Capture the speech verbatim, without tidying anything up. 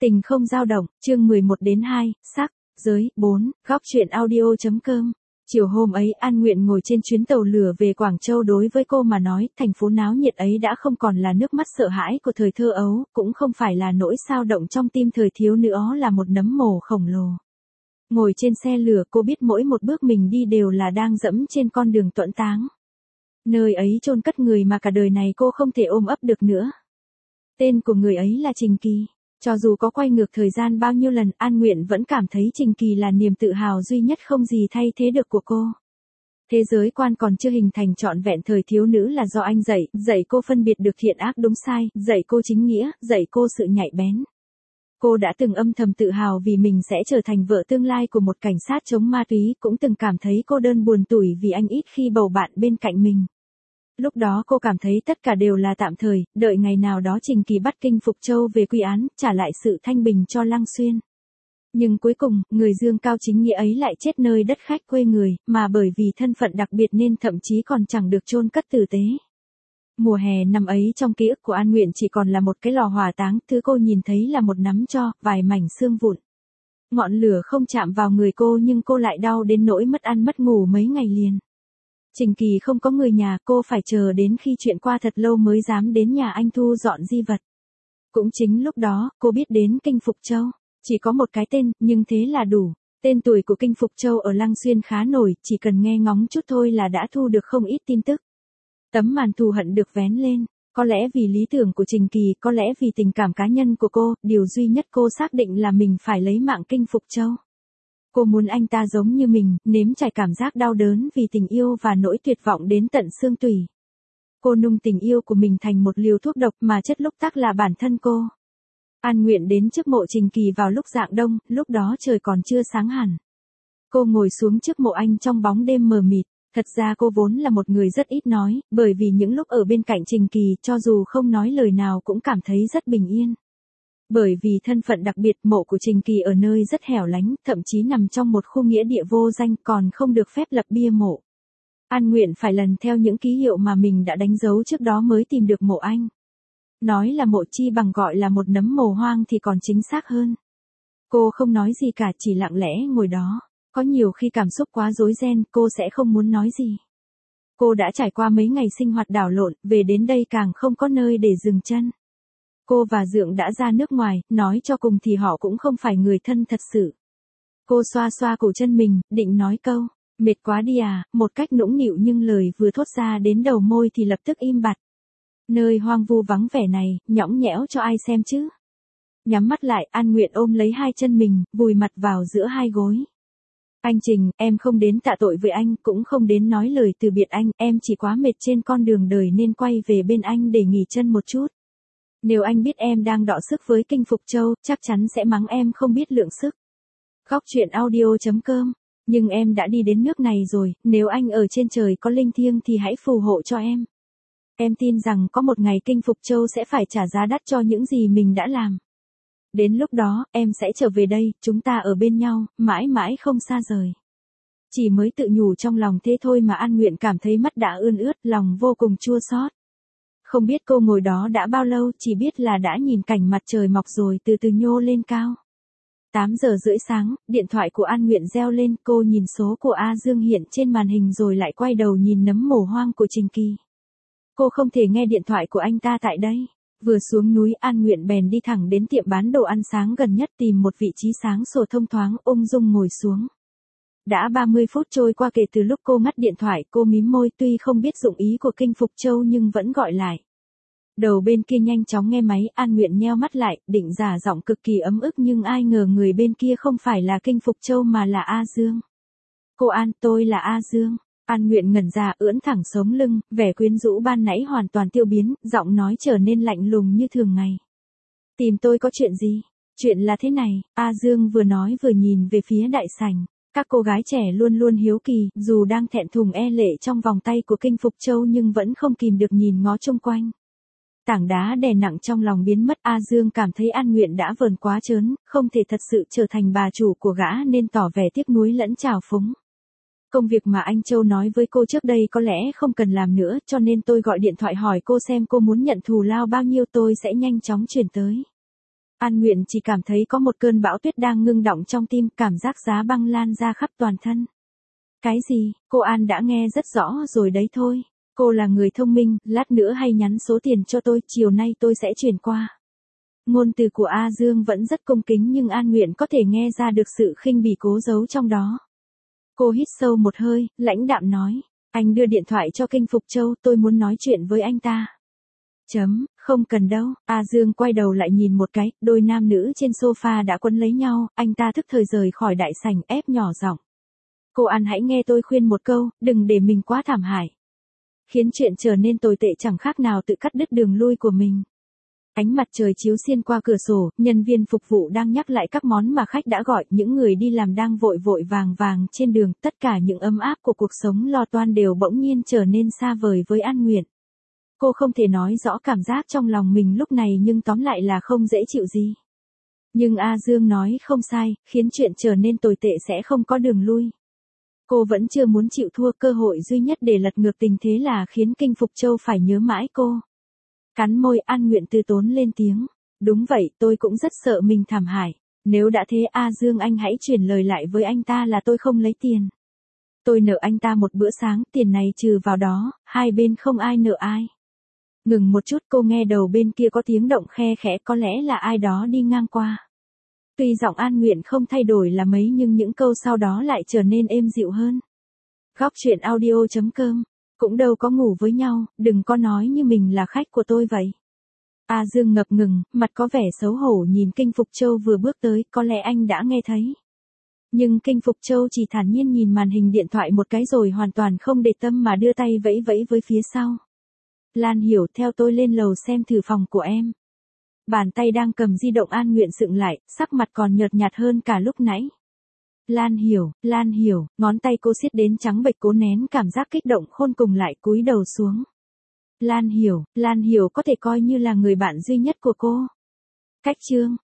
Tình không dao động, chương mười một đến hai, sắc, giới, bốn, góc truyện audio.com. Chiều hôm ấy An Nguyện ngồi trên chuyến tàu lửa về Quảng Châu, đối với cô mà nói, thành phố náo nhiệt ấy đã không còn là nước mắt sợ hãi của thời thơ ấu, cũng không phải là nỗi xao động trong tim thời thiếu nữa, là một nấm mồ khổng lồ. Ngồi trên xe lửa, cô biết mỗi một bước mình đi đều là đang dẫm trên con đường tuẫn táng. Nơi ấy chôn cất người mà cả đời này cô không thể ôm ấp được nữa. Tên của người ấy là Trình Kỳ. Cho dù có quay ngược thời gian bao nhiêu lần, An Nguyện vẫn cảm thấy Trình Kỳ là niềm tự hào duy nhất không gì thay thế được của cô. Thế giới quan còn chưa hình thành trọn vẹn thời thiếu nữ là do anh dạy, dạy cô phân biệt được thiện ác đúng sai, dạy cô chính nghĩa, dạy cô sự nhạy bén. Cô đã từng âm thầm tự hào vì mình sẽ trở thành vợ tương lai của một cảnh sát chống ma túy, cũng từng cảm thấy cô đơn buồn tủi vì anh ít khi bầu bạn bên cạnh mình. Lúc đó cô cảm thấy tất cả đều là tạm thời, đợi ngày nào đó Trình Kỳ bắt Kinh Phục Châu về quy án, trả lại sự thanh bình cho Lăng Xuyên. Nhưng cuối cùng, người dương cao chính nghĩa ấy lại chết nơi đất khách quê người, mà bởi vì thân phận đặc biệt nên thậm chí còn chẳng được chôn cất tử tế. Mùa hè năm ấy trong ký ức của An Nguyện chỉ còn là một cái lò hỏa táng, thứ cô nhìn thấy là một nắm tro, vài mảnh xương vụn. Ngọn lửa không chạm vào người cô nhưng cô lại đau đến nỗi mất ăn mất ngủ mấy ngày liền. Trình Kỳ không có người nhà, cô phải chờ đến khi chuyện qua thật lâu mới dám đến nhà anh thu dọn di vật. Cũng chính lúc đó, cô biết đến Kinh Phục Châu. Chỉ có một cái tên, nhưng thế là đủ. Tên tuổi của Kinh Phục Châu ở Lăng Xuyên khá nổi, chỉ cần nghe ngóng chút thôi là đã thu được không ít tin tức. Tấm màn thù hận được vén lên. Có lẽ vì lý tưởng của Trình Kỳ, có lẽ vì tình cảm cá nhân của cô, điều duy nhất cô xác định là mình phải lấy mạng Kinh Phục Châu. Cô muốn anh ta giống như mình, nếm trải cảm giác đau đớn vì tình yêu và nỗi tuyệt vọng đến tận xương tủy. Cô nung tình yêu của mình thành một liều thuốc độc mà chất lúc tắc là bản thân cô. An Nguyện đến trước mộ Trình Kỳ vào lúc rạng đông, lúc đó trời còn chưa sáng hẳn. Cô ngồi xuống trước mộ anh trong bóng đêm mờ mịt. Thật ra cô vốn là một người rất ít nói, bởi vì những lúc ở bên cạnh Trình Kỳ, cho dù không nói lời nào cũng cảm thấy rất bình yên. Bởi vì thân phận đặc biệt, mộ của Trình Kỳ ở nơi rất hẻo lánh, thậm chí nằm trong một khu nghĩa địa vô danh, còn không được phép lập bia mộ. An Nguyện phải lần theo những ký hiệu mà mình đã đánh dấu trước đó mới tìm được mộ anh. Nói là mộ chi bằng gọi là một nấm mồ hoang thì còn chính xác hơn. Cô không nói gì cả, chỉ lặng lẽ ngồi đó. Có nhiều khi cảm xúc quá rối ren, cô sẽ không muốn nói gì. Cô đã trải qua mấy ngày sinh hoạt đảo lộn, về đến đây càng không có nơi để dừng chân. Cô và Dượng đã ra nước ngoài, nói cho cùng thì họ cũng không phải người thân thật sự. Cô xoa xoa cổ chân mình, định nói câu, mệt quá đi à, một cách nũng nịu nhưng lời vừa thốt ra đến đầu môi thì lập tức im bặt. Nơi hoang vu vắng vẻ này, nhõng nhẽo cho ai xem chứ. Nhắm mắt lại, An Nguyện ôm lấy hai chân mình, vùi mặt vào giữa hai gối. Anh Trình, em không đến tạ tội với anh, cũng không đến nói lời từ biệt anh, em chỉ quá mệt trên con đường đời nên quay về bên anh để nghỉ chân một chút. Nếu anh biết em đang đọ sức với Kinh Phục Châu, chắc chắn sẽ mắng em không biết lượng sức. Góc truyện audio.com. Nhưng em đã đi đến nước này rồi, nếu anh ở trên trời có linh thiêng thì hãy phù hộ cho em. Em tin rằng có một ngày Kinh Phục Châu sẽ phải trả giá đắt cho những gì mình đã làm. Đến lúc đó, em sẽ trở về đây, chúng ta ở bên nhau, mãi mãi không xa rời. Chỉ mới tự nhủ trong lòng thế thôi mà An Nguyện cảm thấy mắt đã ươn ướt, lòng vô cùng chua xót. Không biết cô ngồi đó đã bao lâu, chỉ biết là đã nhìn cảnh mặt trời mọc rồi từ từ nhô lên cao. tám giờ rưỡi sáng, điện thoại của An Nguyện reo lên, cô nhìn số của A Dương hiện trên màn hình rồi lại quay đầu nhìn nấm mồ hoang của Trình Kỳ. Cô không thể nghe điện thoại của anh ta tại đây. Vừa xuống núi, An Nguyện bèn đi thẳng đến tiệm bán đồ ăn sáng gần nhất, tìm một vị trí sáng sủa thông thoáng, ung dung ngồi xuống. Đã ba mươi phút trôi qua kể từ lúc cô ngắt điện thoại, cô mím môi, tuy không biết dụng ý của Kinh Phục Châu nhưng vẫn gọi lại. Đầu bên kia nhanh chóng nghe máy, An Nguyện nheo mắt lại, định giả giọng cực kỳ ấm ức nhưng ai ngờ người bên kia không phải là Kinh Phục Châu mà là A Dương. Cô An, tôi là A Dương. An Nguyện ngẩn ra, ưỡn thẳng sống lưng, vẻ quyến rũ ban nãy hoàn toàn tiêu biến, giọng nói trở nên lạnh lùng như thường ngày. Tìm tôi có chuyện gì? Chuyện là thế này, A Dương vừa nói vừa nhìn về phía đại sảnh. Các cô gái trẻ luôn luôn hiếu kỳ, dù đang thẹn thùng e lệ trong vòng tay của Kinh Phục Châu nhưng vẫn không kìm được nhìn ngó chung quanh. Tảng đá đè nặng trong lòng biến mất, A Dương cảm thấy An Nguyện đã vờn quá trớn, không thể thật sự trở thành bà chủ của gã nên tỏ vẻ tiếc nuối lẫn trào phúng. Công việc mà anh Châu nói với cô trước đây có lẽ không cần làm nữa, cho nên tôi gọi điện thoại hỏi cô xem cô muốn nhận thù lao bao nhiêu, tôi sẽ nhanh chóng chuyển tới. An Nguyện chỉ cảm thấy có một cơn bão tuyết đang ngưng đọng trong tim, cảm giác giá băng lan ra khắp toàn thân. Cái gì, cô An đã nghe rất rõ rồi đấy thôi. Cô là người thông minh, lát nữa hay nhắn số tiền cho tôi, chiều nay tôi sẽ chuyển qua. Ngôn từ của A Dương vẫn rất cung kính nhưng An Nguyện có thể nghe ra được sự khinh bỉ cố giấu trong đó. Cô hít sâu một hơi, lãnh đạm nói. Anh đưa điện thoại cho Kinh Phục Châu, tôi muốn nói chuyện với anh ta. Chấm, không cần đâu. A Dương quay đầu lại nhìn một cái, đôi nam nữ trên sofa đã quấn lấy nhau, anh ta thức thời rời khỏi đại sảnh, ép nhỏ giọng. Cô An hãy nghe tôi khuyên một câu, đừng để mình quá thảm hại. Khiến chuyện trở nên tồi tệ chẳng khác nào tự cắt đứt đường lui của mình. Ánh mặt trời chiếu xuyên qua cửa sổ, nhân viên phục vụ đang nhắc lại các món mà khách đã gọi, những người đi làm đang vội vội vàng vàng trên đường, tất cả những ấm áp của cuộc sống lo toan đều bỗng nhiên trở nên xa vời với An Nguyện. Cô không thể nói rõ cảm giác trong lòng mình lúc này nhưng tóm lại là không dễ chịu gì. Nhưng A Dương nói không sai, khiến chuyện trở nên tồi tệ sẽ không có đường lui. Cô vẫn chưa muốn chịu thua, cơ hội duy nhất để lật ngược tình thế là khiến Kinh Phục Châu phải nhớ mãi cô. Cắn môi, An Nguyện từ tốn lên tiếng. Đúng vậy, tôi cũng rất sợ mình thảm hại. Nếu đã thế A Dương anh hãy chuyển lời lại với anh ta là tôi không lấy tiền. Tôi nợ anh ta một bữa sáng, tiền này trừ vào đó, hai bên không ai nợ ai. Ngừng một chút, cô nghe đầu bên kia có tiếng động khe khẽ, có lẽ là ai đó đi ngang qua. Tuy giọng An Nguyện không thay đổi là mấy nhưng những câu sau đó lại trở nên êm dịu hơn. Góc truyện audio chấm com. Cũng đâu có ngủ với nhau, đừng có nói như mình là khách của tôi vậy. A Dương ngập ngừng, mặt có vẻ xấu hổ nhìn Kinh Phục Châu vừa bước tới, có lẽ anh đã nghe thấy. Nhưng Kinh Phục Châu chỉ thản nhiên nhìn màn hình điện thoại một cái rồi hoàn toàn không để tâm mà đưa tay vẫy vẫy với phía sau. Lan Hiểu, theo tôi lên lầu xem thử phòng của em. Bàn tay đang cầm di động An Nguyện sững lại, sắc mặt còn nhợt nhạt hơn cả lúc nãy. Lan Hiểu, Lan Hiểu, ngón tay cô siết đến trắng bệch, cố nén cảm giác kích động khôn cùng lại cúi đầu xuống. Lan Hiểu, Lan Hiểu có thể coi như là người bạn duy nhất của cô. Cách chương